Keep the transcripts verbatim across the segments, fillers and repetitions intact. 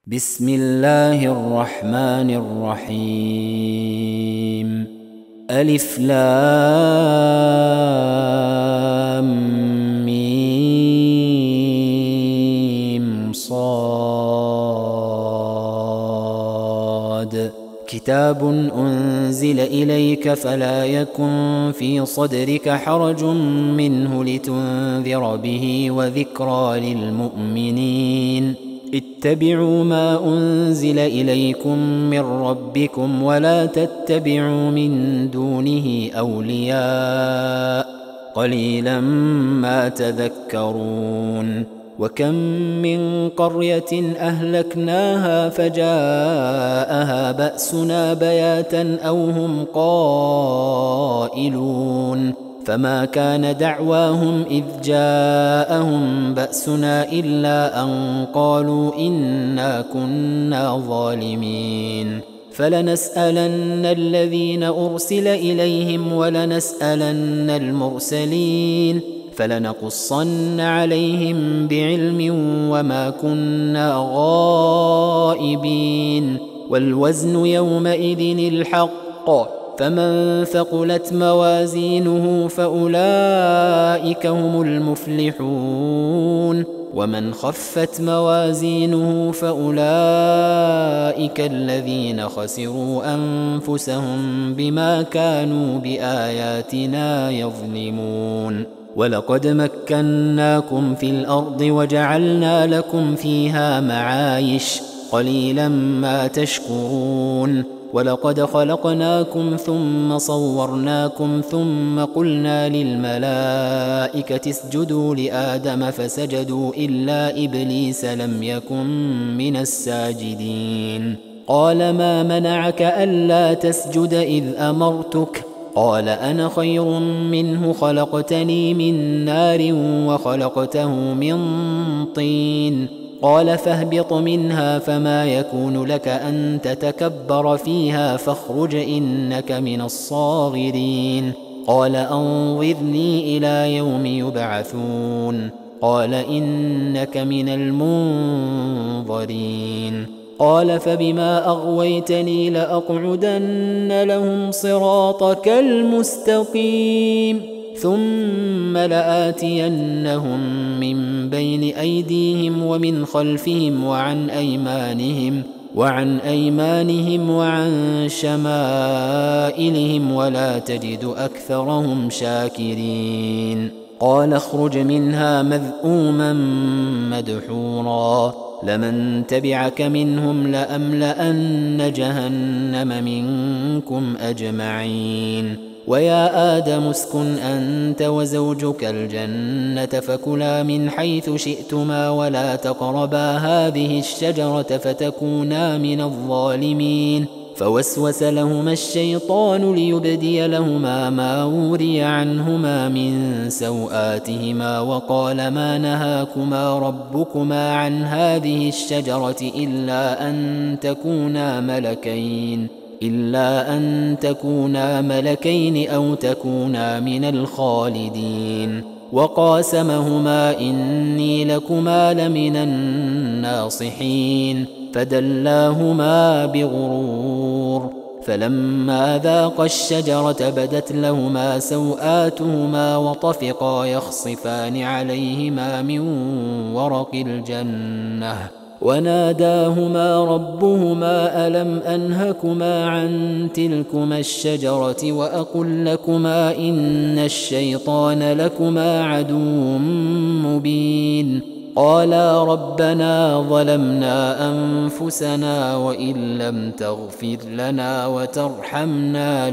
بسم الله الرحمن الرحيم ألف لام ميم صاد كتاب أنزل إليك فلا يكن في صدرك حرج منه لتنذر به وذكرى للمؤمنين اتبعوا ما أنزل إليكم من ربكم ولا تتبعوا من دونه أولياء قليلا ما تذكرون وكم من قرية أهلكناها فجاءها بأسنا بياتا أو هم قائلون فما كان دعواهم إذ جاءهم بأسنا إلا أن قالوا إنا كنا ظالمين فلنسألن الذين أرسل إليهم ولنسألن المرسلين فلنقصن عليهم بعلم وما كنا غائبين والوزن يومئذ الحق فمن ثقلت موازينه فأولئك هم المفلحون ومن خفت موازينه فأولئك الذين خسروا أنفسهم بما كانوا بآياتنا يظلمون ولقد مكناكم في الأرض وجعلنا لكم فيها معايش قليلا ما تشكرون ولقد خلقناكم ثم صورناكم ثم قلنا للملائكة اسجدوا لآدم فسجدوا إلا إبليس لم يكن من الساجدين قال ما منعك ألا تسجد إذ أمرتك قال أنا خير منه خلقتني من نار وخلقته من طين قال فاهبط منها فما يكون لك أن تتكبر فيها فاخرج إنك من الصاغرين قال أنظرني إلى يوم يبعثون قال إنك من المنظرين قال فبما أغويتني لأقعدن لهم صراطك المستقيم ثم لآتينهم من بين أيديهم ومن خلفهم وعن أيمانهم وعن أيمانهم وعن شمائلهم ولا تجد أكثرهم شاكرين قال اخرج منها مذءوما مدحورا لمن تبعك منهم لأملأن جهنم منكم أجمعين ويا آدم اسكن أنت وزوجك الجنة فكلا من حيث شئتما ولا تقربا هذه الشجرة فتكونا من الظالمين فوسوس لهما الشيطان ليبدي لهما ما وري عنهما من سوآتهما وقال ما نهاكما ربكما عن هذه الشجرة إلا أن تكونا ملكين إلا أن تكونا ملكين أو تكونا من الخالدين وقاسمهما إني لكما لمن الناصحين فدلاهما بغرور فلما ذاقا الشجرة بدت لهما سوآتهما وطفقا يخصفان عليهما من ورق الجنة وناداهما ربهما ألم أنهكما عن تلكما الشجرة وأقل لكما إن الشيطان لكما عدو مبين قالا ربنا ظلمنا أنفسنا وإن لم تغفر لنا وترحمنا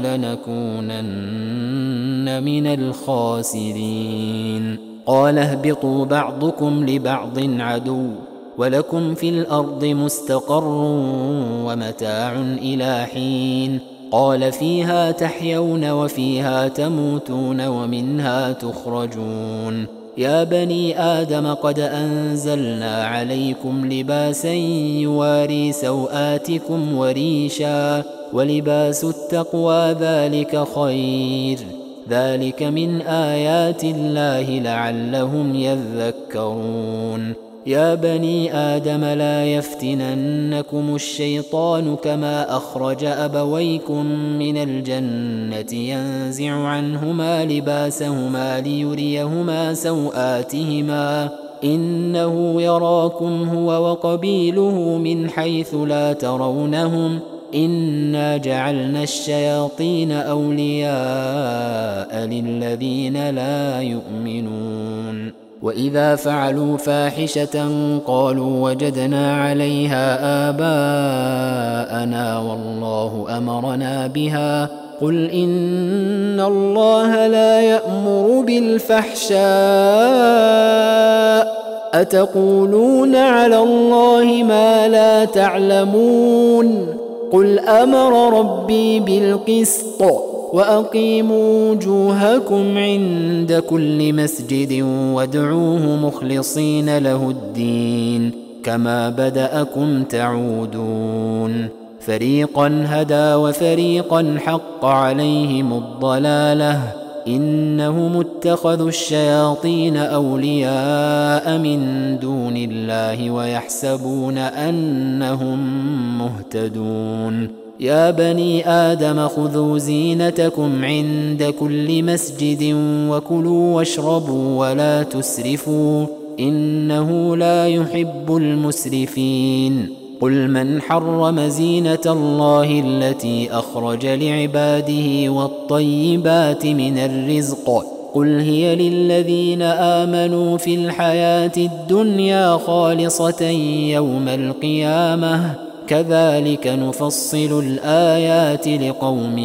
لنكونن من الخاسرين قال اهبطوا بعضكم لبعض عدو ولكم في الأرض مستقر ومتاع إلى حين قال فيها تحيون وفيها تموتون ومنها تخرجون يا بني آدم قد أنزلنا عليكم لباسا يواري سوآتكم وريشا ولباس التقوى ذلك خير ذلك من آيات الله لعلهم يذكرون يا بني آدم لا يفتننكم الشيطان كما أخرج أبويكم من الجنة ينزع عنهما لباسهما ليريهما سوآتهما إنه يراكم هو وقبيله من حيث لا ترونهم إنا جعلنا الشياطين أولياء للذين لا يؤمنون وإذا فعلوا فاحشة قالوا وجدنا عليها آباءنا والله أمرنا بها قل إن الله لا يأمر بالفحشاء أتقولون على الله ما لا تعلمون قل أمر ربي بالقسط وأقيموا وجوهكم عند كل مسجد وادعوه مخلصين له الدين كما بدأكم تعودون فريقا هدى وفريقا حق عليهم الضلالة إنهم اتخذوا الشياطين أولياء من دون الله ويحسبون أنهم مهتدون يا بني آدم خذوا زينتكم عند كل مسجد وكلوا واشربوا ولا تسرفوا إنه لا يحب المسرفين قل من حرم زينة الله التي أخرج لعباده والطيبات من الرزق قل هي للذين آمنوا في الحياة الدنيا خالصة يوم القيامة كذلك نفصل الآيات لقوم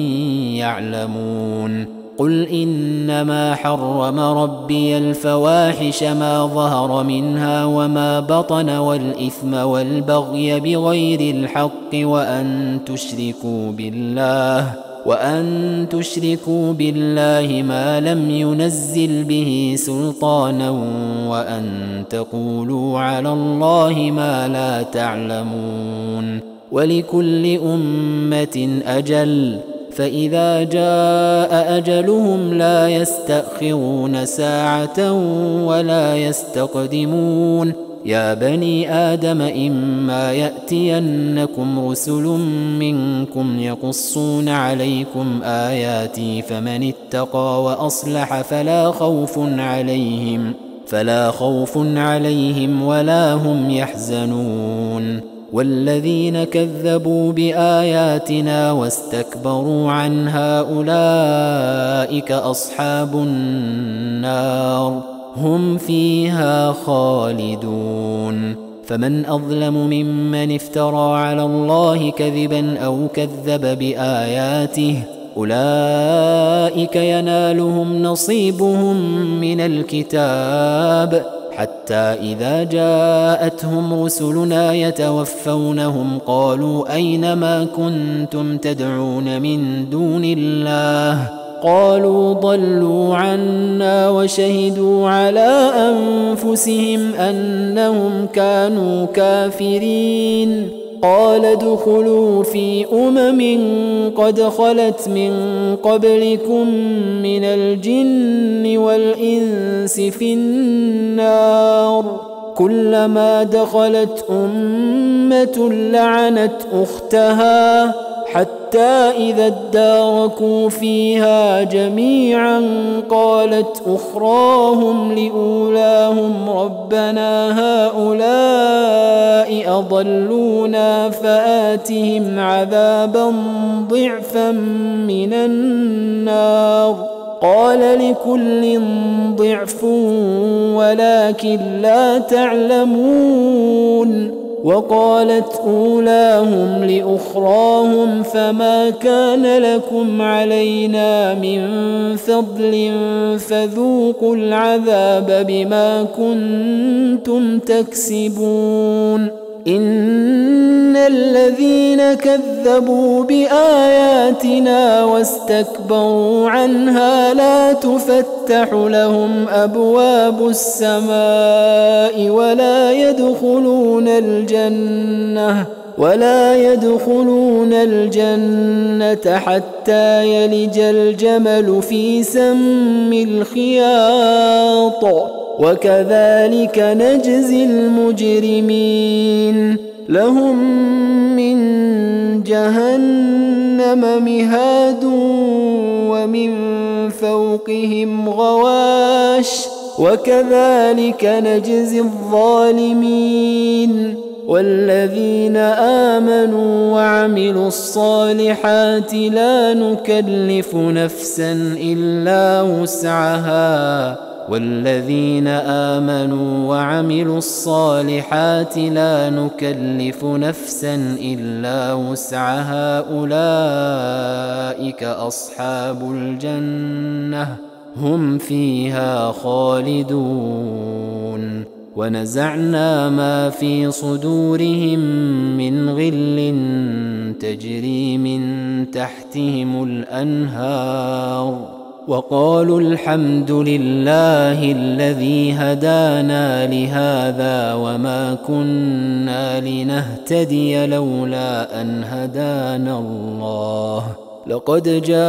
يعلمون قل إنما حرم ربي الفواحش ما ظهر منها وما بطن والإثم والبغي بغير الحق وأن تشركوا بالله وأن تشركوا بالله ما لم ينزل به سلطانا وأن تقولوا على الله ما لا تعلمون ولكل أمة أجل فإذا جاء أجلهم لا يستأخرون ساعة ولا يستقدمون يا بني آدم إما يأتينكم رسل منكم يقصون عليكم آياتي فمن اتقى وأصلح فلا خوف عليهم فلا خوف عليهم ولا هم يحزنون والذين كذبوا بآياتنا واستكبروا عنها أولئك أصحاب النار هم فيها خالدون فمن أظلم ممن افترى على الله كذبا أو كذب بآياته أولئك ينالهم نصيبهم من الكتاب حتى إذا جاءتهم رسلنا يتوفونهم قالوا أين ما كنتم تدعون من دون الله قالوا ضلوا عنا وشهدوا على أنفسهم أنهم كانوا كافرين قال ادخلوا في أمم قد خلت من قبلكم من الجن والإنس في النار كلما دخلت أمة لعنت أختها حتى إذا اداركوا فيها جميعا قالت أخراهم لأولاهم ربنا هؤلاء أضلونا فآتهم عذابا ضعفا من النار قال لكل ضعف ولكن لا تعلمون وقالت أولاهم لأخراهم فما كان لكم علينا من فضل فذوقوا العذاب بما كنتم تكسبون إن الذين كذبوا بآياتنا واستكبروا عنها لا تفتح لهم أبواب السماء ولا يدخلون الجنة ولا يدخلون الجنة حتى يلج الجمل في سم الخياط وكذلك نجزي المجرمين لهم من جهنم مهاد ومن فوقهم غواش وكذلك نجزي الظالمين والذين آمنوا وعملوا الصالحات لا نكلف نفسا إلا وسعها والذين آمنوا وعملوا الصالحات لا نكلف نفسا إلا وسعها أولئك أصحاب الجنة هم فيها خالدون ونزعنا ما في صدورهم من غل تجري من تحتهم الأنهار وقالوا الحمد لله الذي هدانا لهذا وما كنا لنهتدي لولا أن هدانا الله لقد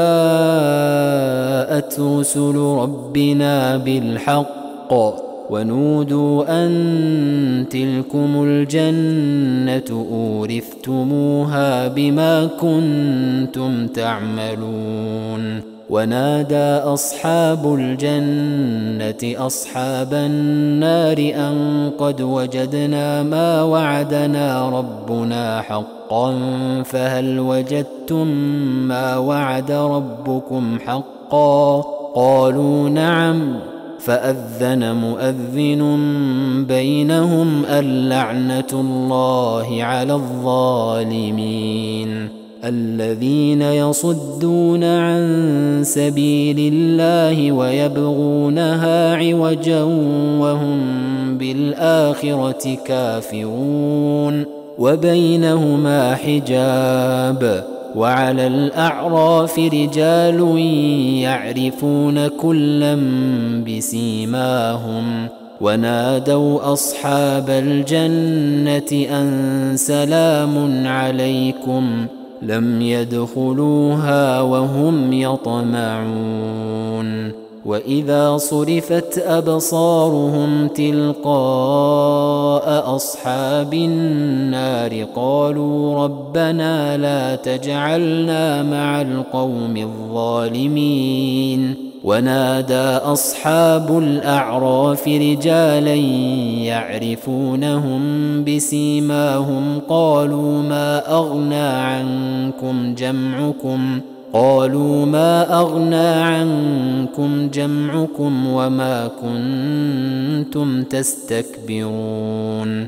جاءت رسل ربنا بالحق ونودوا أن تلكم الجنة أورثتموها بما كنتم تعملون ونادى أصحاب الجنة أصحاب النار أن قد وجدنا ما وعدنا ربنا حقا فهل وجدتم ما وعد ربكم حقا قالوا نعم فأذن مؤذن بينهم اللعنة الله على الظالمين الذين يصدون عن سبيل الله ويبغونها عوجا وهم بالآخرة كافرون وبينهما حجاب وعلى الأعراف رجال يعرفون كلا بسيماهم ونادوا أصحاب الجنة أن سلام عليكم لم يدخلوها وهم يطمعون وإذا صرفت أبصارهم تلقاء أصحاب النار قالوا ربنا لا تجعلنا مع القوم الظالمين ونادى أصحاب الأعراف رجالا يعرفونهم بسيماهم قالوا ما أغنى عنكم جمعكم قالوا ما أغنى عنكم جمعكم وما كنتم تستكبرون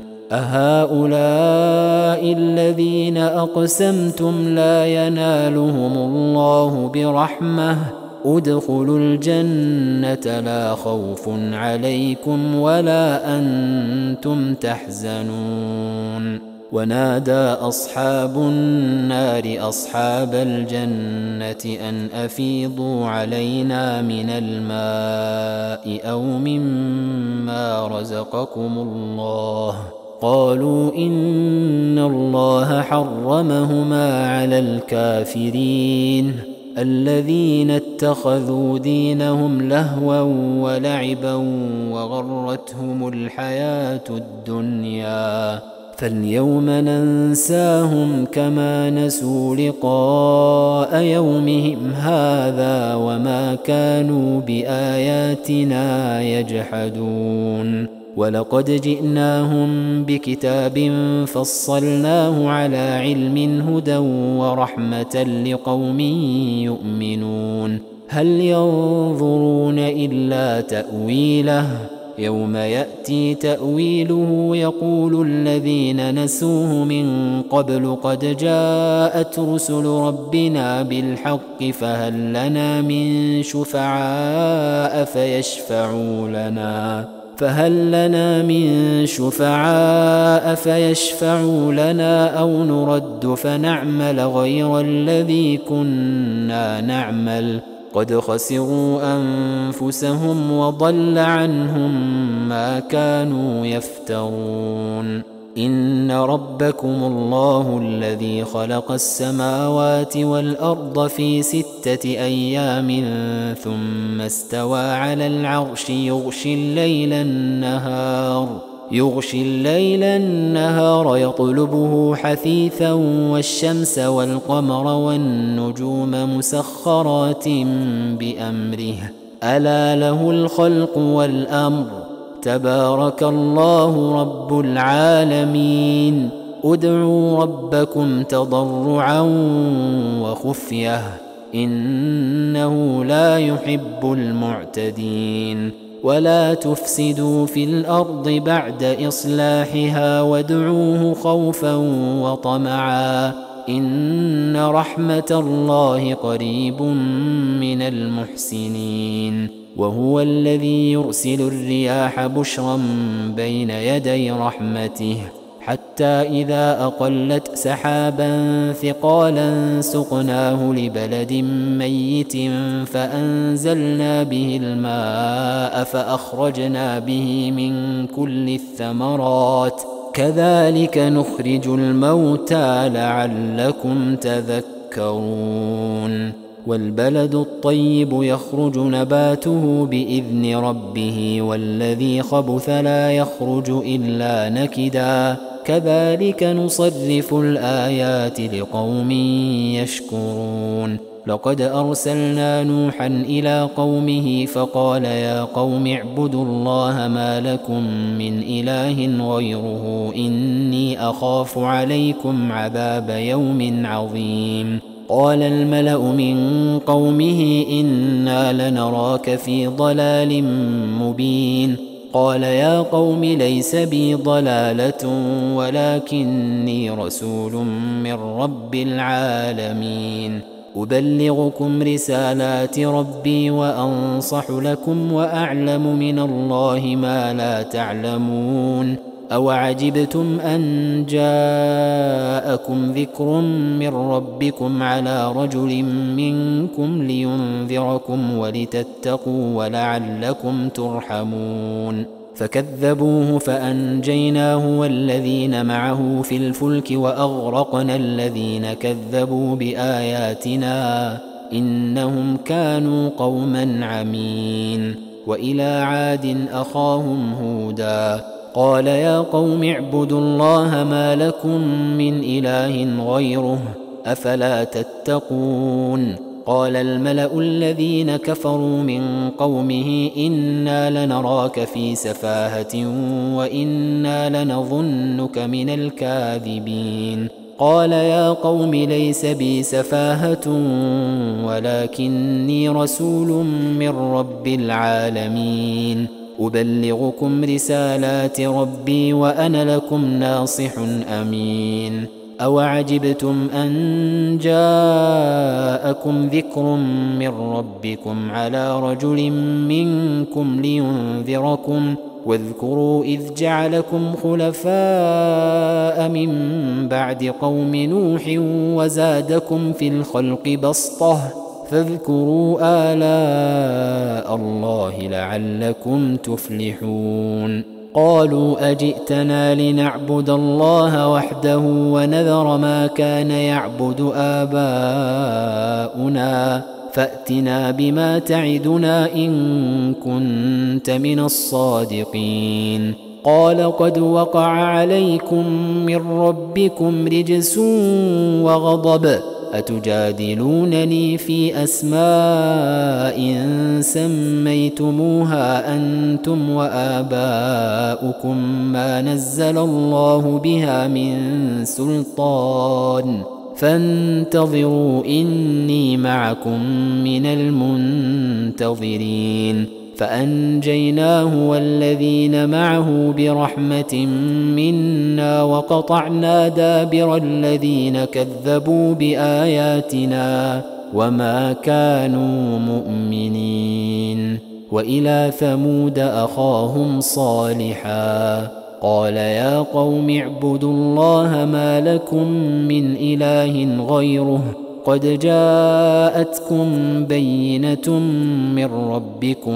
أهؤلاء الذين أقسمتم لا ينالهم الله برحمة ادخلوا الجنة لا خوف عليكم ولا أنتم تحزنون ونادى أصحاب النار أصحاب الجنة أن أفيضوا علينا من الماء أو مما رزقكم الله قالوا إن الله حرمهما على الكافرين الذين اتخذوا دينهم لهوا ولعبا وغرتهم الحياة الدنيا فاليوم ننساهم كما نسوا لقاء يومهم هذا وما كانوا بآياتنا يجحدون ولقد جئناهم بكتاب فصلناه على علم هدى ورحمة لقوم يؤمنون هل ينظرون إلا تأويله يوم يأتي تأويله يقول الذين نسوه من قبل قد جاءت رسل ربنا بالحق فهل لنا من شفعاء فيشفعوا لنا فهل لنا من شفعاء فيشفعوا لنا أو نرد فنعمل غير الذي كنا نعمل قد خسروا أنفسهم وضل عنهم ما كانوا يفترون إن ربكم الله الذي خلق السماوات والأرض في ستة أيام ثم استوى على العرش يغشي الليل النهار يغشي الليل النهار يطلبه حثيثا والشمس والقمر والنجوم مسخرات بأمره ألا له الخلق والأمر تبارك الله رب العالمين ادعوا ربكم تضرعا وخفية إنه لا يحب المعتدين ولا تفسدوا في الأرض بعد إصلاحها وادعوه خوفا وطمعا إن رحمة الله قريب من المحسنين وهو الذي يرسل الرياح بشرا بين يدي رحمته حتى إذا أقلت سحابا ثقالا سقناه لبلد ميت فأنزلنا به الماء فأخرجنا به من كل الثمرات كذلك نخرج الموتى لعلكم تذكرون والبلد الطيب يخرج نباته بإذن ربه والذي خبث لا يخرج إلا نكدا كذلك نصرف الآيات لقوم يشكرون لقد أرسلنا نوحا إلى قومه فقال يا قوم اعبدوا الله ما لكم من إله غيره إني أخاف عليكم عذاب يوم عظيم قال الملأ من قومه إنا لنراك في ضلال مبين قال يا قوم ليس بي ضلالة ولكني رسول من رب العالمين أبلغكم رسالات ربي وأنصح لكم وأعلم من الله ما لا تعلمون أوعجبتم أن جاءكم ذكر من ربكم على رجل منكم لينذركم ولتتقوا ولعلكم ترحمون فكذبوه فأنجيناه والذين معه في الفلك وأغرقنا الذين كذبوا بآياتنا إنهم كانوا قوما عمين وإلى عاد أخاهم هودا قال يا قوم اعبدوا الله ما لكم من إله غيره أفلا تتقون قال الملأ الذين كفروا من قومه إنا لنراك في سفاهة وإنا لنظنك من الكاذبين قال يا قوم ليس بي سفاهة ولكني رسول من رب العالمين أبلغكم رسالات ربي وأنا لكم ناصح أمين أوعجبتم أن جاءكم ذكر من ربكم على رجل منكم لينذركم واذكروا إذ جعلكم خلفاء من بعد قوم نوح وزادكم في الخلق بسطة فاذكروا آلاء الله لعلكم تفلحون قالوا أجئتنا لنعبد الله وحده ونذر ما كان يعبد آباؤنا فأتنا بما تعدنا إن كنت من الصادقين قال قد وقع عليكم من ربكم رجس وغضب أتجادلونني في أسماء سميتموها أنتم وآباؤكم ما نزل الله بها من سلطان فانتظروا إني معكم من المنتظرين فأنجيناه والذين معه برحمة منا وقطعنا دابر الذين كذبوا بآياتنا وما كانوا مؤمنين وإلى ثمود أخاهم صالحا قال يا قوم اعبدوا الله ما لكم من إله غيره قد جاءتكم بينة من ربكم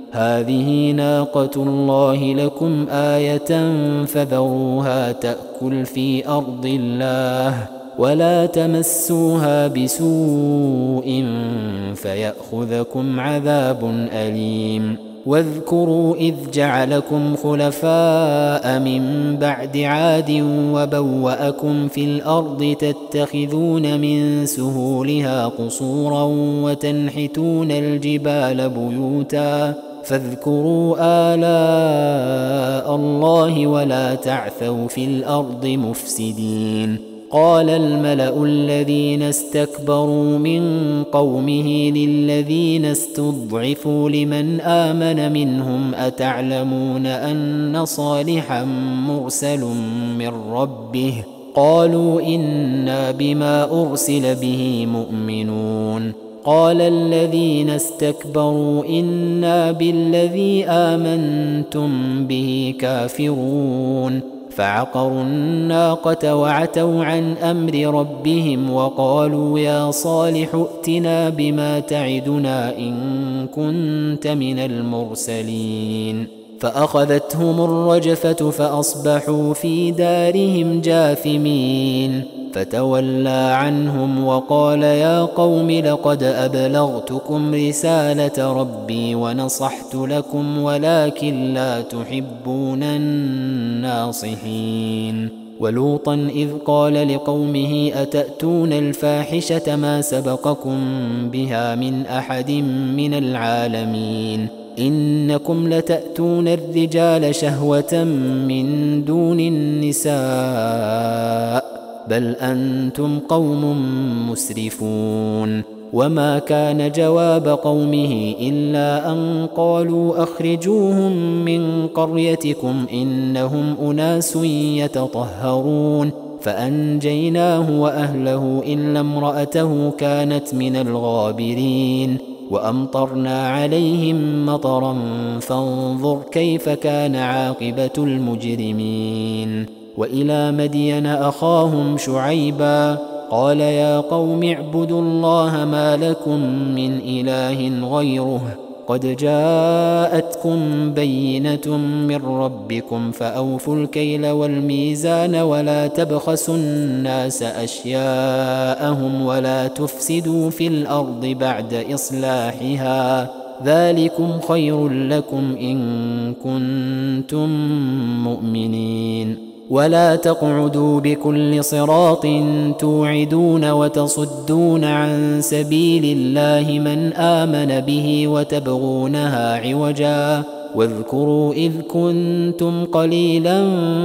هذه ناقة الله لكم آية فذروها تأكل في أرض الله ولا تمسوها بسوء فيأخذكم عذاب أليم واذكروا إذ جعلكم خلفاء من بعد عاد وبوأكم في الأرض تتخذون من سهولها قصورا وتنحتون الجبال بيوتا فاذكروا آلاء الله ولا تعثوا في الأرض مفسدين قال الملأ الذين استكبروا من قومه للذين استضعفوا لمن آمن منهم أتعلمون أن صالحا مرسل من ربه قالوا إنا بما أرسل به مؤمنون قال الذين استكبروا إنا بالذي آمنتم به كافرون فعقروا الناقة وعتوا عن أمر ربهم وقالوا يا صالح ائتنا بما تعدنا إن كنت من المرسلين فأخذتهم الرجفة فأصبحوا في دارهم جاثمين فتولى عنهم وقال يا قوم لقد أبلغتكم رسالة ربي ونصحت لكم ولكن لا تحبون الناصحين ولوطا إذ قال لقومه أتأتون الفاحشة ما سبقكم بها من أحد من العالمين إنكم لتأتون الرجال شهوة من دون النساء بل أنتم قوم مسرفون وما كان جواب قومه إلا أن قالوا أخرجوهم من قريتكم إنهم أناس يتطهرون فأنجيناه وأهله إلا امرأته كانت من الغابرين وأمطرنا عليهم مطرا فانظر كيف كان عاقبة المجرمين وإلى مدين أخاهم شعيبا قال يا قوم اعبدوا الله ما لكم من إله غيره قد جاءتكم بينة من ربكم فأوفوا الكيل والميزان ولا تبخسوا الناس أشياءهم ولا تفسدوا في الأرض بعد إصلاحها ذلكم خير لكم إن كنتم مؤمنين ولا تقعدوا بكل صراط توعدون وتصدون عن سبيل الله من آمن به وتبغونها عوجا واذكروا إذ كنتم قليلا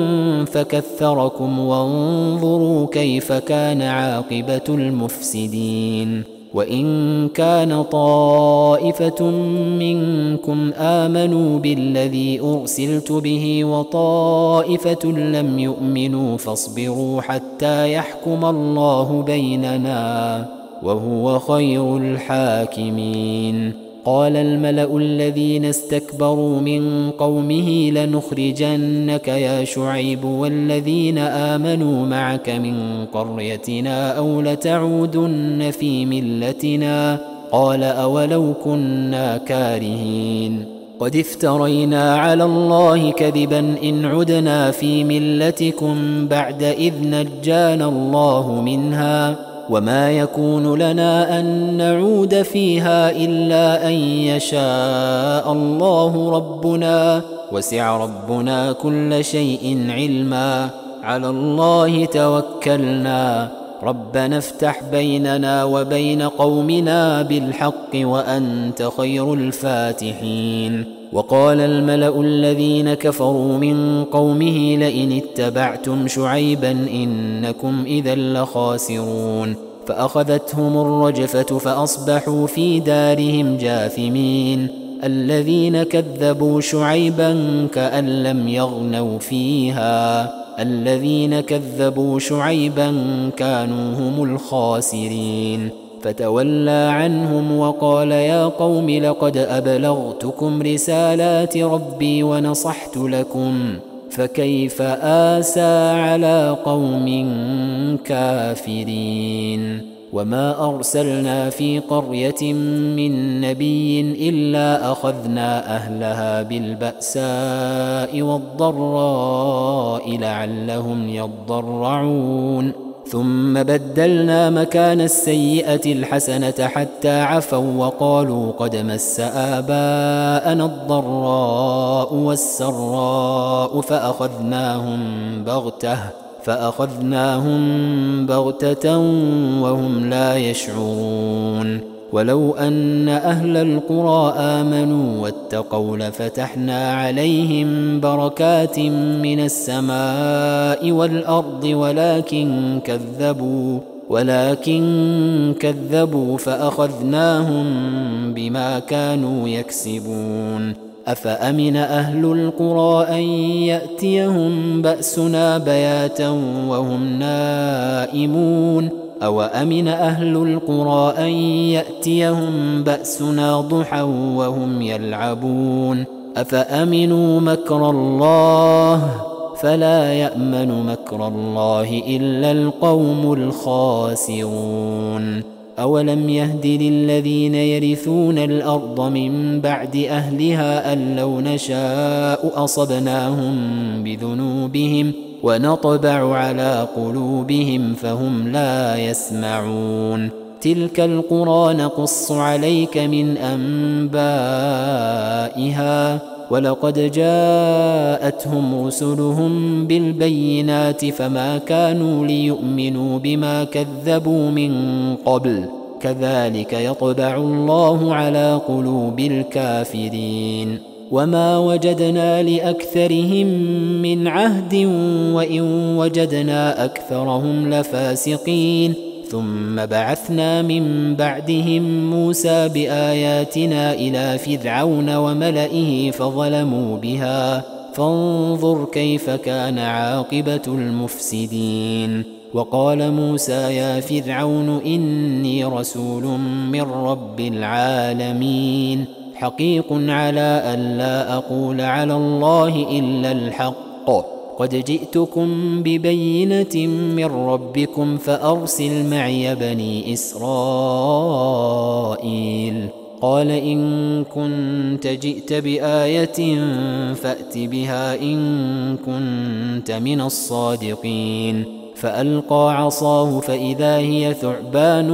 فكثركم وانظروا كيف كان عاقبة المفسدين وإن كان طائفة منكم آمنوا بالذي أرسلت به وطائفة لم يؤمنوا فاصبروا حتى يحكم الله بيننا وهو خير الحاكمين قال الملأ الذين استكبروا من قومه لنخرجنك يا شعيب والذين آمنوا معك من قريتنا أو لتعودن في ملتنا قال أولو كنا كارهين قد افترينا على الله كذبا إن عدنا في ملتكم بعد إذ نجانا الله منها وما يكون لنا أن نعود فيها إلا أن يشاء الله ربنا وسع ربنا كل شيء علما على الله توكلنا ربنا افتح بيننا وبين قومنا بالحق وأنت خير الفاتحين وقال الملأ الذين كفروا من قومه لئن اتبعتم شعيبا إنكم إذا لخاسرون فأخذتهم الرجفة فأصبحوا في دارهم جاثمين الذين كذبوا شعيبا كأن لم يغنوا فيها الذين كذبوا شعيبا كانوا هم الخاسرين فتولى عنهم وقال يا قوم لقد أبلغتكم رسالات ربي ونصحت لكم فكيف آسى على قوم كافرين وما أرسلنا في قرية من نبي إلا أخذنا أهلها بالبأساء والضراء لعلهم يضرعون ثم بدلنا مكان السيئة الحسنة حتى عفوا وقالوا قد مس آباءنا الضراء والسراء فأخذناهم بغتة فأخذناهم بغتة وهم لا يشعرون ولو أن أهل القرى آمنوا واتقوا لفتحنا عليهم بركات من السماء والأرض ولكن كذبوا ولكن كذبوا فأخذناهم بما كانوا يكسبون أفأمن أهل القرى أن يأتيهم بأسنا بياتا وهم نائمون أو أمن أهل القرى أن يأتيهم بأسنا ضحى وهم يلعبون أفأمنوا مكر الله فلا يأمن مكر الله إلا القوم الخاسرون أولم يهد للذين يرثون الأرض من بعد أهلها أن لو نشاء أصبناهم بذنوبهم ونطبع على قلوبهم فهم لا يسمعون تلك القرى نقص عليك من أنبائها ولقد جاءتهم رسلهم بالبينات فما كانوا ليؤمنوا بما كذبوا من قبل كذلك يطبع الله على قلوب الكافرين وما وجدنا لأكثرهم من عهد وإن وجدنا أكثرهم لفاسقين ثم بعثنا من بعدهم موسى بآياتنا إلى فرعون وملئه فظلموا بها فانظر كيف كان عاقبة المفسدين وقال موسى يا فرعون إني رسول من رب العالمين حقيق على أن لا أقول على الله إلا الحق قد جئتكم ببينة من ربكم فأرسل معي بني إسرائيل قال إن كنت جئت بآية فأت بها إن كنت من الصادقين فألقى عصاه فإذا هي ثعبان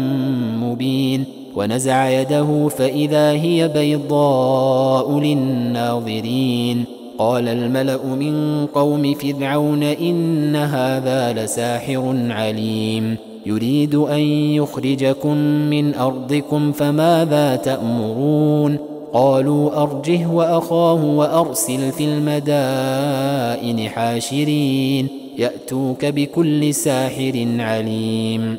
مبين ونزع يده فإذا هي بيضاء للناظرين قال الملأ من قوم فرعون إن هذا لساحر عليم يريد أن يخرجكم من أرضكم فماذا تأمرون قالوا أرجه وأخاه وأرسل في المدائن حاشرين يأتوك بكل ساحر عليم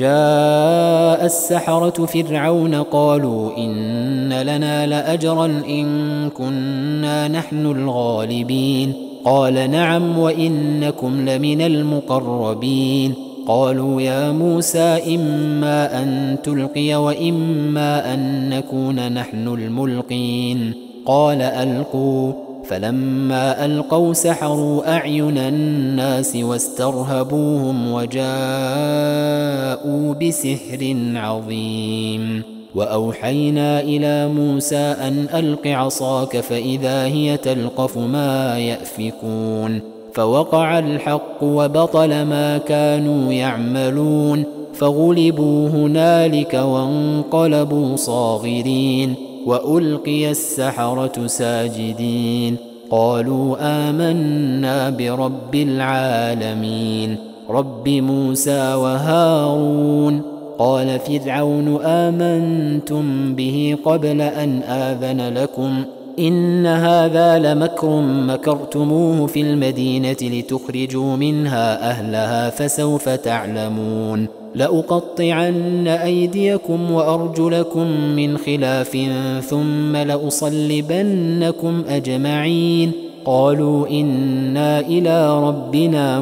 وجاء السحرة فرعون قالوا إن لنا لأجرا إن كنا نحن الغالبين قال نعم وإنكم لمن المقربين قالوا يا موسى إما أن تلقي وإما أن نكون نحن الملقين قال ألقوا فلما ألقوا سحروا أعين الناس واسترهبوهم وجاءوا بسحر عظيم وأوحينا إلى موسى أن ألق عصاك فإذا هي تلقف ما يأفكون فوقع الحق وبطل ما كانوا يعملون فغلبوا هنالك وانقلبوا صاغرين وألقي السحرة ساجدين قالوا آمنا برب العالمين رب موسى وهارون قال فرعون آمنتم به قبل أن آذن لكم إن هذا لمكر مكرتموه في المدينة لتخرجوا منها أهلها فسوف تعلمون لأقطعن أيديكم وأرجلكم من خلاف ثم لأصلبنكم أجمعين قالوا إنا إلى ربنا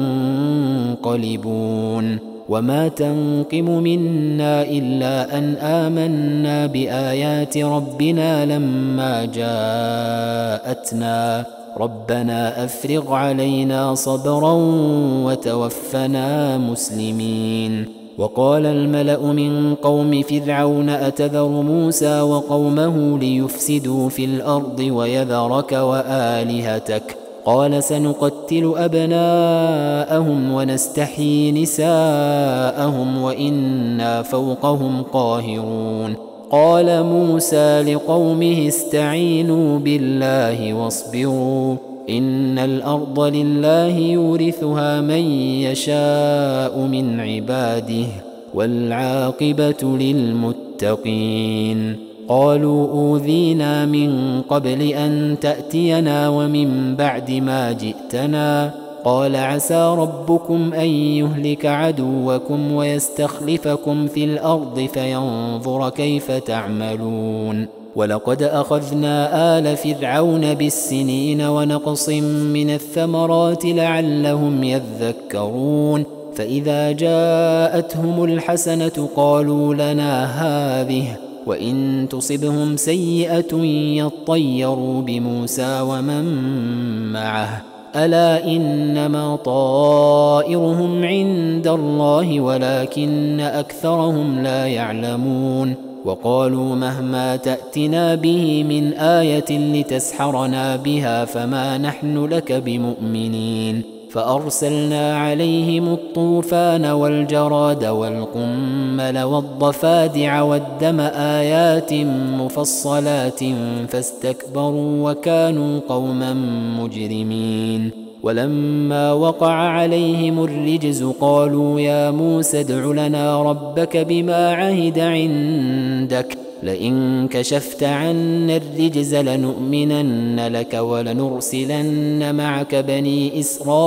منقلبون وما تنقم منا إلا أن آمنا بآيات ربنا لما جاءتنا ربنا أفرغ علينا صبرا وتوفنا مسلمين وقال الملأ من قوم فرعون أتذر موسى وقومه ليفسدوا في الأرض ويذرك وآلهتك قال سنقتل أبناءهم ونستحيي نساءهم وإنا فوقهم قاهرون قال موسى لقومه استعينوا بالله واصبروا إن الأرض لله يورثها من يشاء من عباده والعاقبة للمتقين قالوا أوذينا من قبل أن تأتينا ومن بعد ما جئتنا قال عسى ربكم أن يهلك عدوكم ويستخلفكم في الأرض فينظر كيف تعملون ولقد أخذنا آل فرعون بالسنين ونقص من الثمرات لعلهم يذكرون فإذا جاءتهم الحسنة قالوا لنا هذه وإن تصبهم سيئة يطيروا بموسى ومن معه ألا إنما طائرهم عند الله ولكن أكثرهم لا يعلمون وقالوا مهما تأتنا به من آية لتسحرنا بها فما نحن لك بمؤمنين فأرسلنا عليهم الطوفان والجراد والقمل والضفادع والدم آيات مفصلات فاستكبروا وكانوا قوما مجرمين ولما وقع عليهم الرجز قالوا يا موسى ادع لنا ربك بما عهد عندك لئن كشفت عنا الرجز لنؤمنن لك ولنرسلن معك بني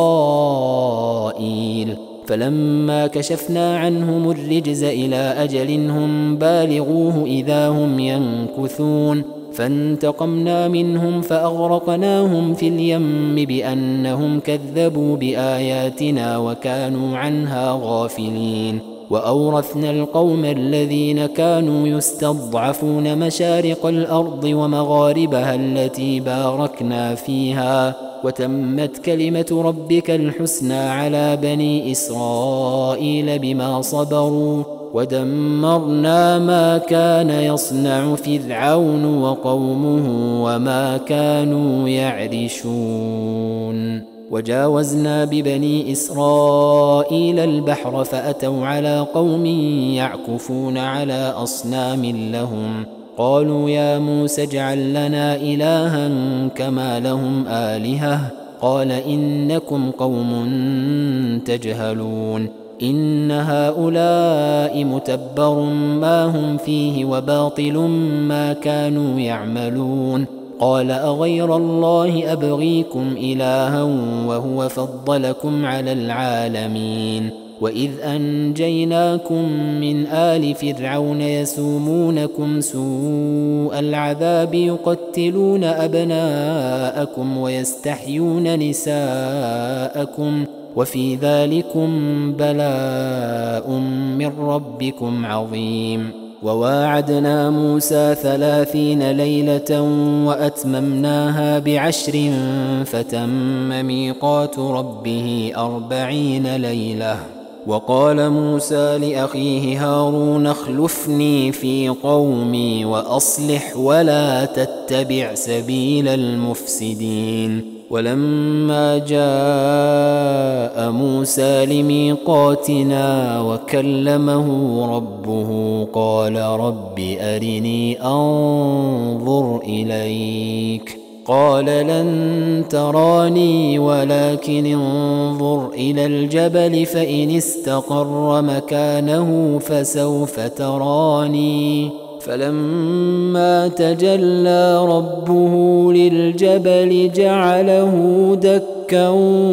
إسرائيل فلما كشفنا عنهم الرجز إلى أجل هم بالغوه إذا هم ينكثون فانتقمنا منهم فأغرقناهم في اليم بأنهم كذبوا بآياتنا وكانوا عنها غافلين وأورثنا القوم الذين كانوا يستضعفون مشارق الأرض ومغاربها التي باركنا فيها وتمت كلمة ربك الحسنى على بني إسرائيل بما صبروا ودمرنا ما كان يصنع فرعون وقومه وما كانوا يعرشون وجاوزنا ببني إسرائيل البحر فأتوا على قوم يعكفون على أصنام لهم قالوا يا موسى اجعل لنا إلها كما لهم آلهة قال إنكم قوم تجهلون إن هؤلاء متبر ما هم فيه وباطل ما كانوا يعملون قال أغير الله أبغيكم إلها وهو فضلكم على العالمين وإذ أنجيناكم من آل فرعون يسومونكم سوء العذاب يقتلون أبناءكم ويستحيون نساءكم وفي ذلكم بلاء من ربكم عظيم وواعدنا موسى ثلاثين ليلة وأتممناها بعشر فتم ميقات ربه أربعين ليلة وقال موسى لأخيه هارون اخلفني في قومي وأصلح ولا تتبع سبيل المفسدين ولما جاء موسى لميقاتنا وكلمه ربه قال رب أرني أنظر إليك قال لن تراني ولكن انظر إلى الجبل فإن استقر مكانه فسوف تراني فلما تجلى ربه للجبل جعله دكا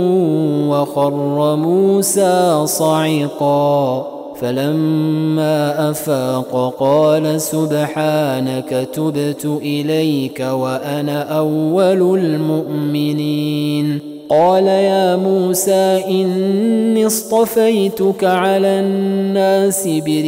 وخر موسى صعقا فلما أفاق قال سبحانك تبت إليك وأنا أول المؤمنين قال يا موسى إني اصطفيتك على الناس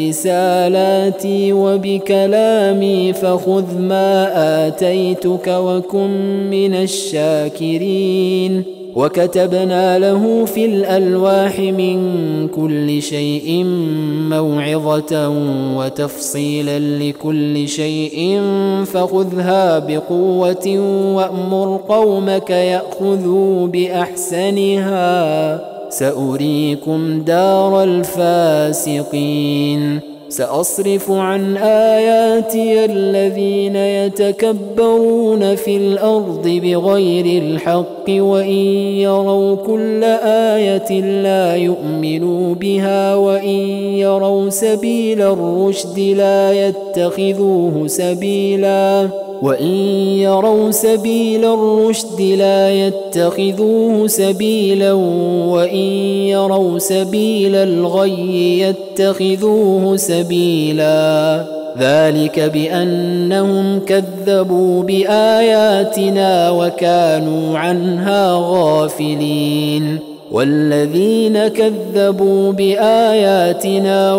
برسالاتي وبكلامي فخذ ما آتيتك وكن من الشاكرين وكتبنا له في الألواح من كل شيء موعظة وتفصيلا لكل شيء فخذها بقوة وأمر قومك يأخذوا بأحسنها سأريكم دار الفاسقين سأصرف عن آياتي الذين يتكبرون في الأرض بغير الحق وإن يروا كل آية لا يؤمنوا بها وإن يروا سبيل الرشد لا يتخذوه سبيلا وإن يروا سبيل الرشد لا يتخذوه سبيلا وإن يروا سبيل الغي يتخذوه سبيلا ذلك بأنهم كذبوا بآياتنا وكانوا عنها غافلين والذين كذبوا بآياتنا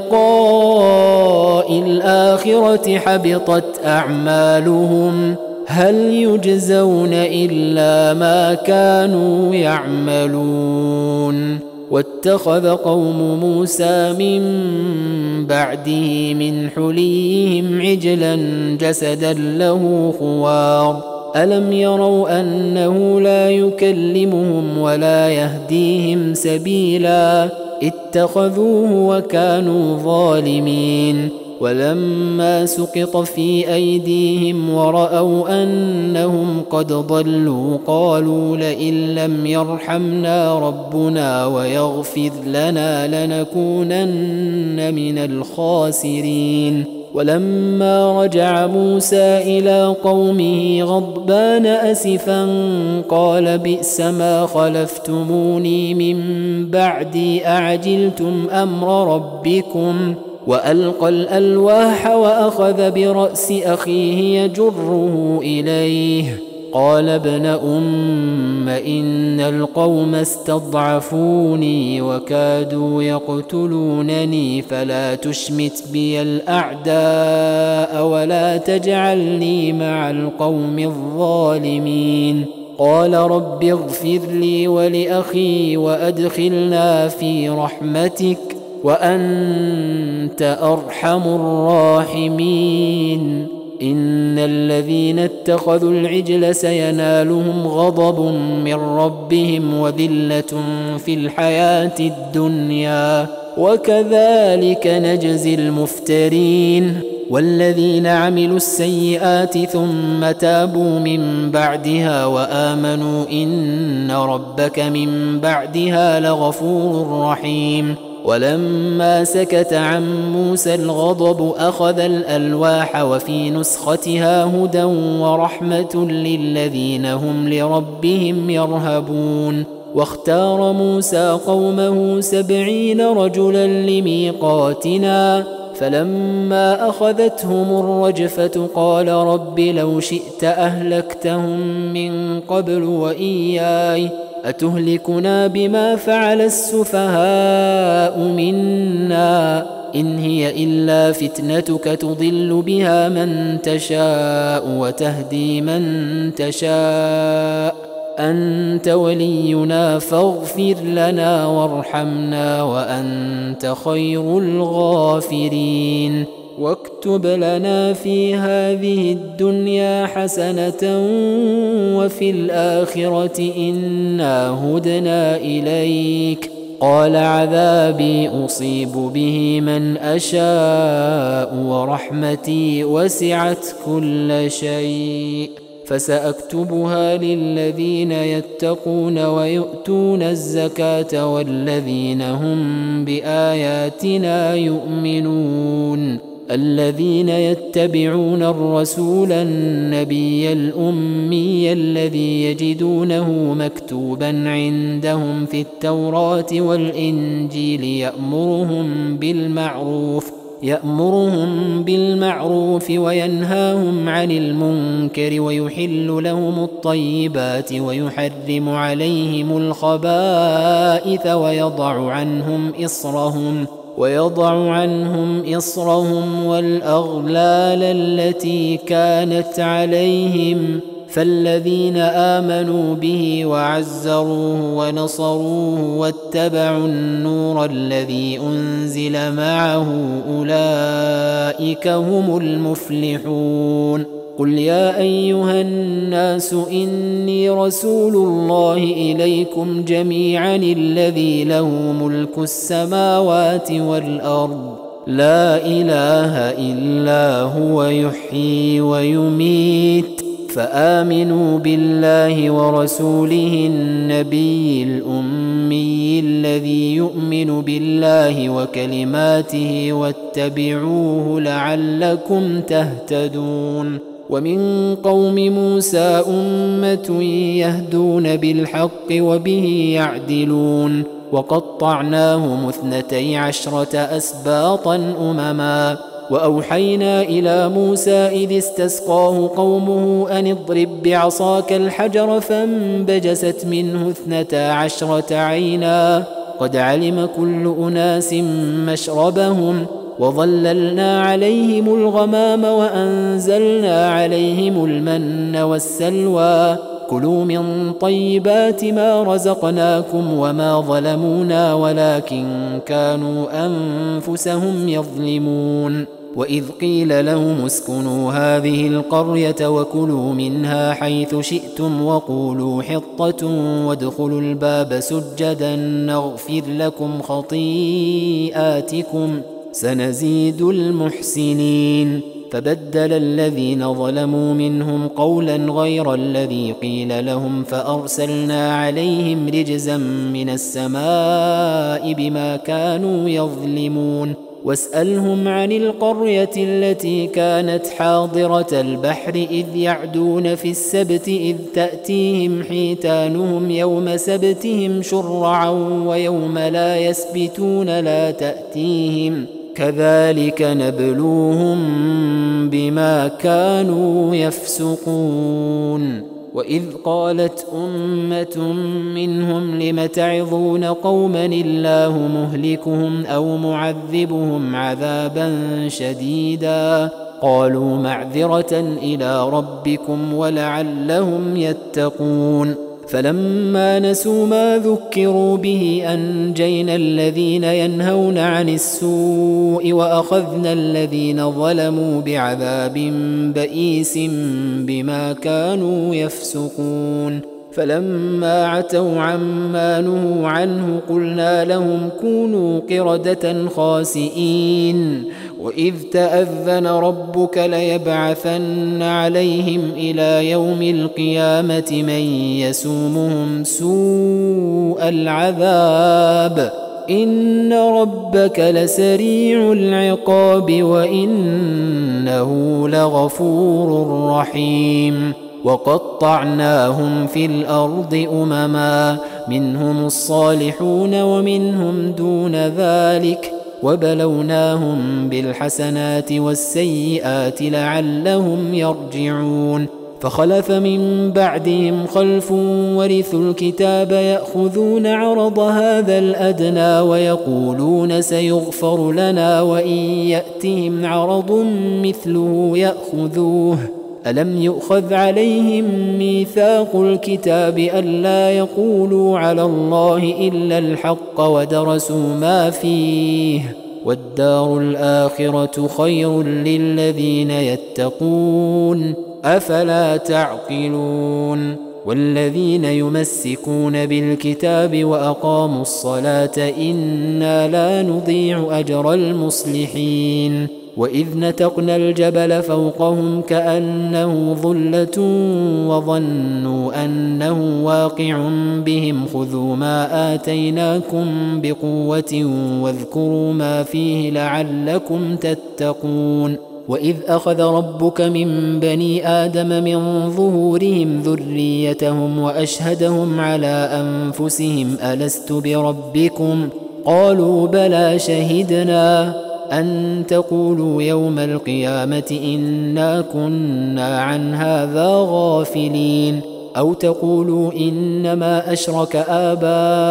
ولقاء الآخرة حبطت أعمالهم هل يجزون إلا ما كانوا يعملون واتخذ قوم موسى من بعده من حليهم عجلا جسدا له خوار ألم يروا أنه لا يكلمهم ولا يهديهم سبيلا اتخذوه وكانوا ظالمين ولما سقط في أيديهم ورأوا أنهم قد ضلوا قالوا لئن لم يرحمنا ربنا ويغفر لنا لنكونن من الخاسرين ولما رجع موسى إلى قومه غضبان أسفا قال بئس ما خلفتموني من بعدي أعجلتم أمر ربكم وألقى الألواح وأخذ برأس أخيه يجره إليه قال ابن أم إن القوم استضعفوني وكادوا يقتلونني فلا تشمت بي الأعداء ولا تجعلني مع القوم الظالمين قال رب اغفر لي ولأخي وأدخلنا في رحمتك وأنت أرحم الراحمين إن الذين اتخذوا العجل سينالهم غضب من ربهم وذلة في الحياة الدنيا وكذلك نجزي المفترين والذين عملوا السيئات ثم تابوا من بعدها وآمنوا إن ربك من بعدها لغفور رحيم ولما سكت عن موسى الغضب أخذ الألواح وفي نسختها هدى ورحمة للذين هم لربهم يرهبون واختار موسى قومه سبعين رجلا لميقاتنا فلما أخذتهم الرجفة قال رب لو شئت أهلكتهم من قبل وإياي أتهلكنا بما فعل السفهاء منا إن هي إلا فتنتك تضل بها من تشاء وتهدي من تشاء أنت ولينا فاغفر لنا وارحمنا وأنت خير الغافرين واكتب لنا في هذه الدنيا حسنة وفي الآخرة إنا هدنا إليك قال عذابي أصيب به من أشاء ورحمتي وسعت كل شيء فسأكتبها للذين يتقون ويؤتون الزكاة والذين هم بآياتنا يؤمنون الذين يتبعون الرسول النبي الأمي الذي يجدونه مكتوبا عندهم في التوراة والإنجيل يأمرهم بالمعروف يأمرهم بالمعروف وينهاهم عن المنكر ويحل لهم الطيبات ويحرم عليهم الخبائث ويضع عنهم إصرهم ويضع عنهم إصرهم والأغلال التي كانت عليهم فالذين آمنوا به وعزروه ونصروه واتبعوا النور الذي أنزل معه أولئك هم المفلحون. قل يا أيها الناس إني رسول الله إليكم جميعا الذي له ملك السماوات والأرض لا إله إلا هو يحيي ويميت فآمنوا بالله ورسوله النبي الأمي الذي يؤمن بالله وكلماته واتبعوه لعلكم تهتدون. ومن قوم موسى أمة يهدون بالحق وبه يعدلون وقطعناهم اثنتي عشرة أسباطا أمما وأوحينا إلى موسى إذ استسقاه قومه أن اضرب بعصاك الحجر فانبجست منه اثنتا عشرة عينا قد علم كل أناس مشربهم وظللنا عليهم الغمام وأنزلنا عليهم المن والسلوى كلوا من طيبات ما رزقناكم وما ظلمونا ولكن كانوا أنفسهم يظلمون. وإذ قيل لهم اسكنوا هذه القرية وكلوا منها حيث شئتم وقولوا حطة وادخلوا الباب سجدا نغفر لكم خطيئاتكم سنزيد المحسنين. فبدل الذين ظلموا منهم قولا غير الذي قيل لهم فأرسلنا عليهم رجزا من السماء بما كانوا يظلمون. واسألهم عن القرية التي كانت حاضرة البحر إذ يعدون في السبت إذ تأتيهم حيتانهم يوم سبتهم شرعا ويوم لا يسبتون لا تأتيهم كذلك نبلوهم بما كانوا يفسقون. وإذ قالت أمة منهم لم تعظون قوما الله مهلكهم أو معذبهم عذابا شديدا قالوا معذرة إلى ربكم ولعلهم يتقون. فلما نسوا ما ذكروا به أنجينا الذين ينهون عن السوء وأخذنا الذين ظلموا بعذاب بئيس بما كانوا يفسقون. فلما عتوا عما نهوا عنه قلنا لهم كونوا قردة خاسئين. وإذ تأذن ربك ليبعثن عليهم إلى يوم القيامة من يسومهم سوء العذاب إن ربك لسريع العقاب وإنه لغفور رحيم. وقطعناهم في الأرض أمما منهم الصالحون ومنهم دون ذلك وبلوناهم بالحسنات والسيئات لعلهم يرجعون. فخلف من بعدهم خلف ورثوا الكتاب يأخذون عرض هذا الأدنى ويقولون سيغفر لنا وإن يأتهم عرض مثله يأخذوه ألم يؤخذ عليهم ميثاق الكتاب ألا يقولوا على الله إلا الحق ودرسوا ما فيه والدار الآخرة خير للذين يتقون أفلا تعقلون. والذين يمسكون بالكتاب وأقاموا الصلاة إنا لا نضيع أجر المصلحين. وإذ نتقنا الجبل فوقهم كأنه ظلة وظنوا أنه واقع بهم خذوا ما آتيناكم بقوة واذكروا ما فيه لعلكم تتقون. وإذ أخذ ربك من بني آدم من ظهورهم ذريتهم وأشهدهم على أنفسهم ألست بربكم قالوا بلى شهدنا أن تقولوا يوم القيامة إنا كنا عن هذا غافلين أو تقولوا إنما أشرك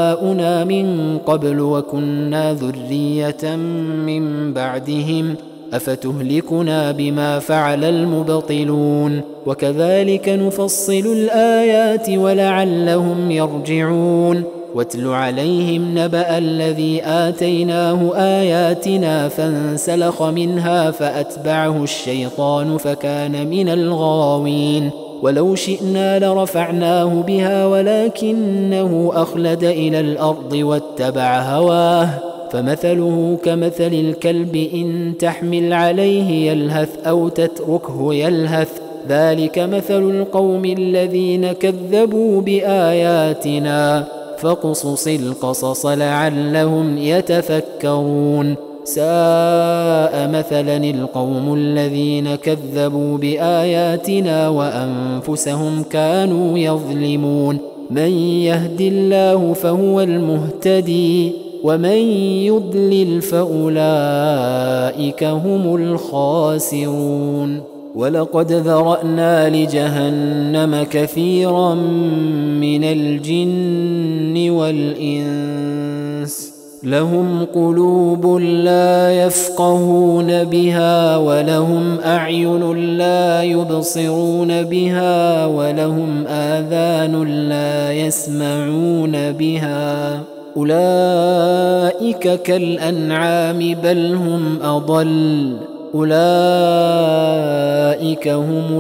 آباؤنا من قبل وكنا ذرية من بعدهم أفتهلكنا بما فعل المبطلون وكذلك نفصل الآيات ولعلهم يرجعون واتل عليهم نبأ الذي آتيناه آياتنا فانسلخ منها فأتبعه الشيطان فكان من الغاوين ولو شئنا لرفعناه بها ولكنه أخلد إلى الأرض واتبع هواه فمثله كمثل الكلب إن تحمل عليه يلهث أو تتركه يلهث ذلك مثل القوم الذين كذبوا بآياتنا فاقصص القصص لعلهم يتفكرون ساء مثلا القوم الذين كذبوا بآياتنا وأنفسهم كانوا يظلمون من يهد الله فهو المهتدي ومن يضلل فأولئك هم الخاسرون ولقد ذرأنا لجهنم كثيرا من الجن والإنس لهم قلوب لا يفقهون بها ولهم أعين لا يبصرون بها ولهم آذان لا يسمعون بها أولئك كالأنعام بل هم أضل أولئك هم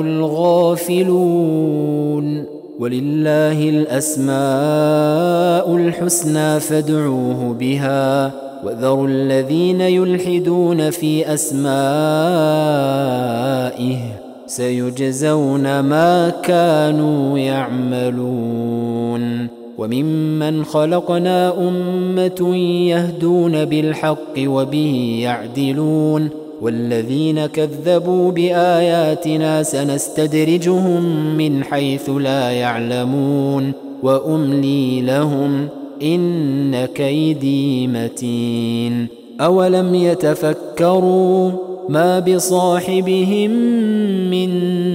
الغافلون ولله الأسماء الحسنى فادعوه بها وذروا الذين يلحدون في أسمائه سيجزون ما كانوا يعملون وممن خلقنا أمة يهدون بالحق وبه يعدلون والذين كذبوا بآياتنا سنستدرجهم من حيث لا يعلمون وأملي لهم إن كيدي متين أولم يتفكروا ما بصاحبهم من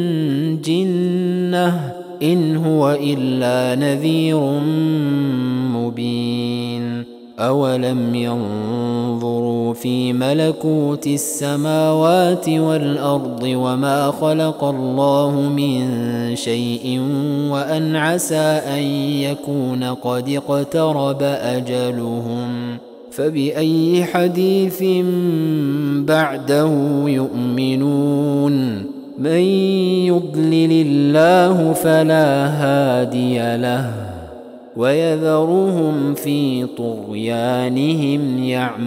جنة إن هو إلا نذير مبين أولم ينظروا في ملكوت السماوات والأرض وما خلق الله من شيء وأن عسى أن يكون قد اقترب أجلهم فبأي حديث بعده يؤمنون من يضلل الله فلا هادي له ويذرهم في طغيانهم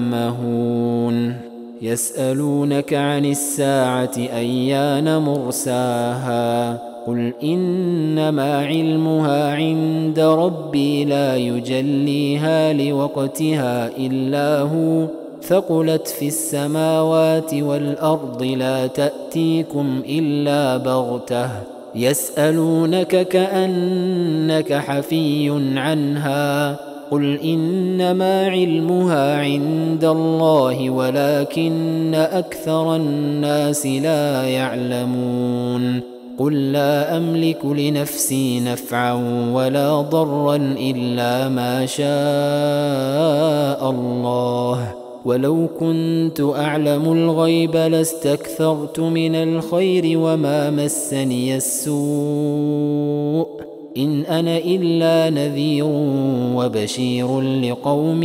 يعمهون يسألونك عن الساعة أيان مرساها قل إنما علمها عند ربي لا يجليها لوقتها إلا هو ثقلت في السماوات والأرض لا تأتيكم إلا بغتة يسألونك كأنك حفي عنها قل إنما علمها عند الله ولكن أكثر الناس لا يعلمون قل لا أملك لنفسي نفعا ولا ضرا إلا ما شاء الله ولو كنت أعلم الغيب لاستكثرت من الخير وما مسني السوء إن أنا إلا نذير وبشير لقوم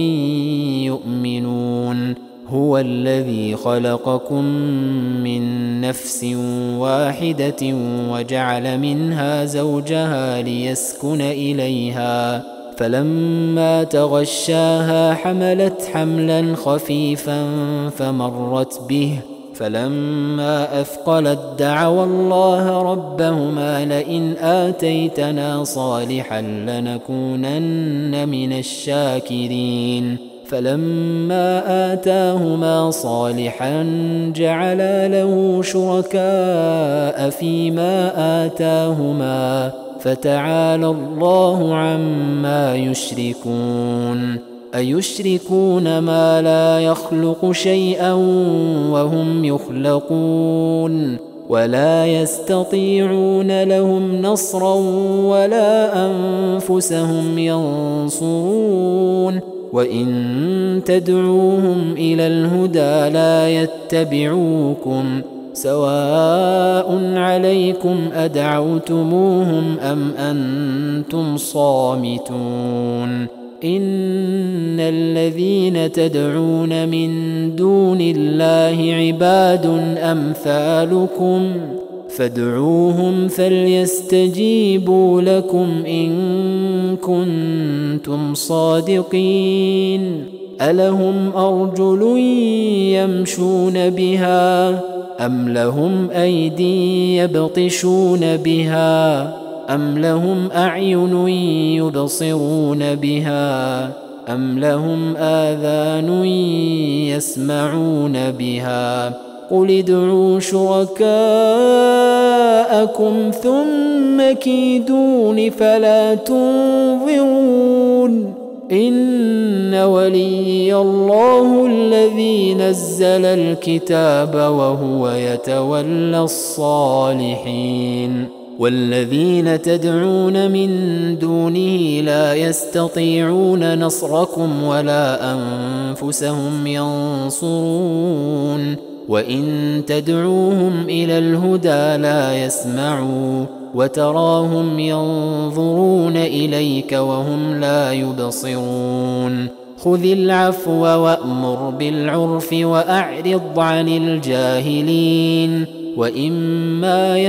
يؤمنون هو الذي خلقكم من نفس واحدة وجعل منها زوجها ليسكن إليها فلما تغشاها حملت حملا خفيفا فمرت به فلما أثقلت دعوا الله ربهما لئن آتيتنا صالحا لنكونن من الشاكرين فلما آتاهما صالحا جعلا له شركاء فيما آتاهما فتعالى الله عما يشركون أيشركون ما لا يخلق شيئا وهم يخلقون ولا يستطيعون لهم نصرا ولا أنفسهم ينصرون وإن تدعوهم إلى الهدى لا يتبعوكم سواء عليكم أدعوتموهم أم أنتم صامتون إن الذين تدعون من دون الله عباد أمثالكم فادعوهم فليستجيبوا لكم إن كنتم صادقين ألهم أرجل يمشون بها أم لهم أيدي يبطشون بها أم لهم أعين يبصرون بها أم لهم آذان يسمعون بها قل ادعوا شركاءكم ثم كيدون فلا تنظرون إن ولي الله الذي نزل الكتاب وهو يتولى الصالحين والذين تدعون من دونه لا يستطيعون نصركم ولا أنفسهم ينصرون وإن تدعوهم إلى الهدى لا يسمعوا وتراهم ينظرون إليك وهم لا يبصرون خذ العفو وأمر بالعرف وأعرض عن الجاهلين وإما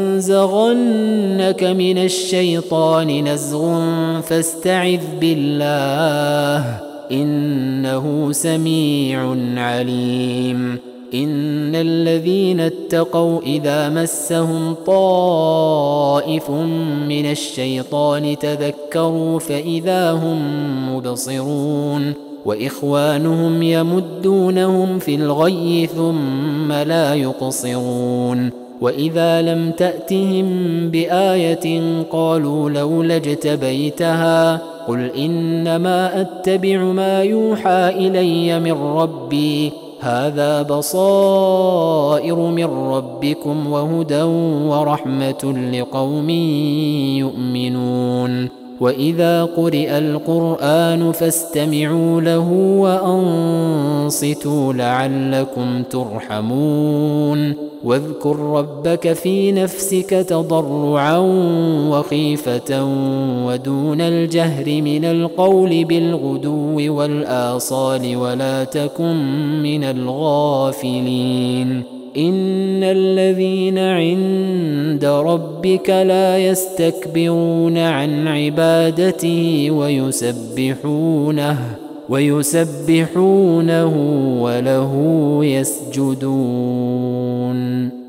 ينزغنك من الشيطان نزغ فاستعذ بالله إنه سميع عليم إن الذين اتقوا إذا مسهم طائف من الشيطان تذكروا فإذا هم مبصرون وإخوانهم يمدونهم في الغي ثم لا يقصرون وإذا لم تأتهم بآية قالوا لولا اجتبيتها قل إنما أتبع ما يوحى إلي من ربي هذا بصائر من ربكم وهدى ورحمة لقوم يؤمنون وإذا قرئ القرآن فاستمعوا له وأنصتوا لعلكم ترحمون واذكر ربك في نفسك تضرعا وخيفة ودون الجهر من القول بالغدو والآصال ولا تكن من الغافلين إن الذين عند ربك لا يستكبرون عن عبادته ويسبحونه ويسبحونه وله يسجدون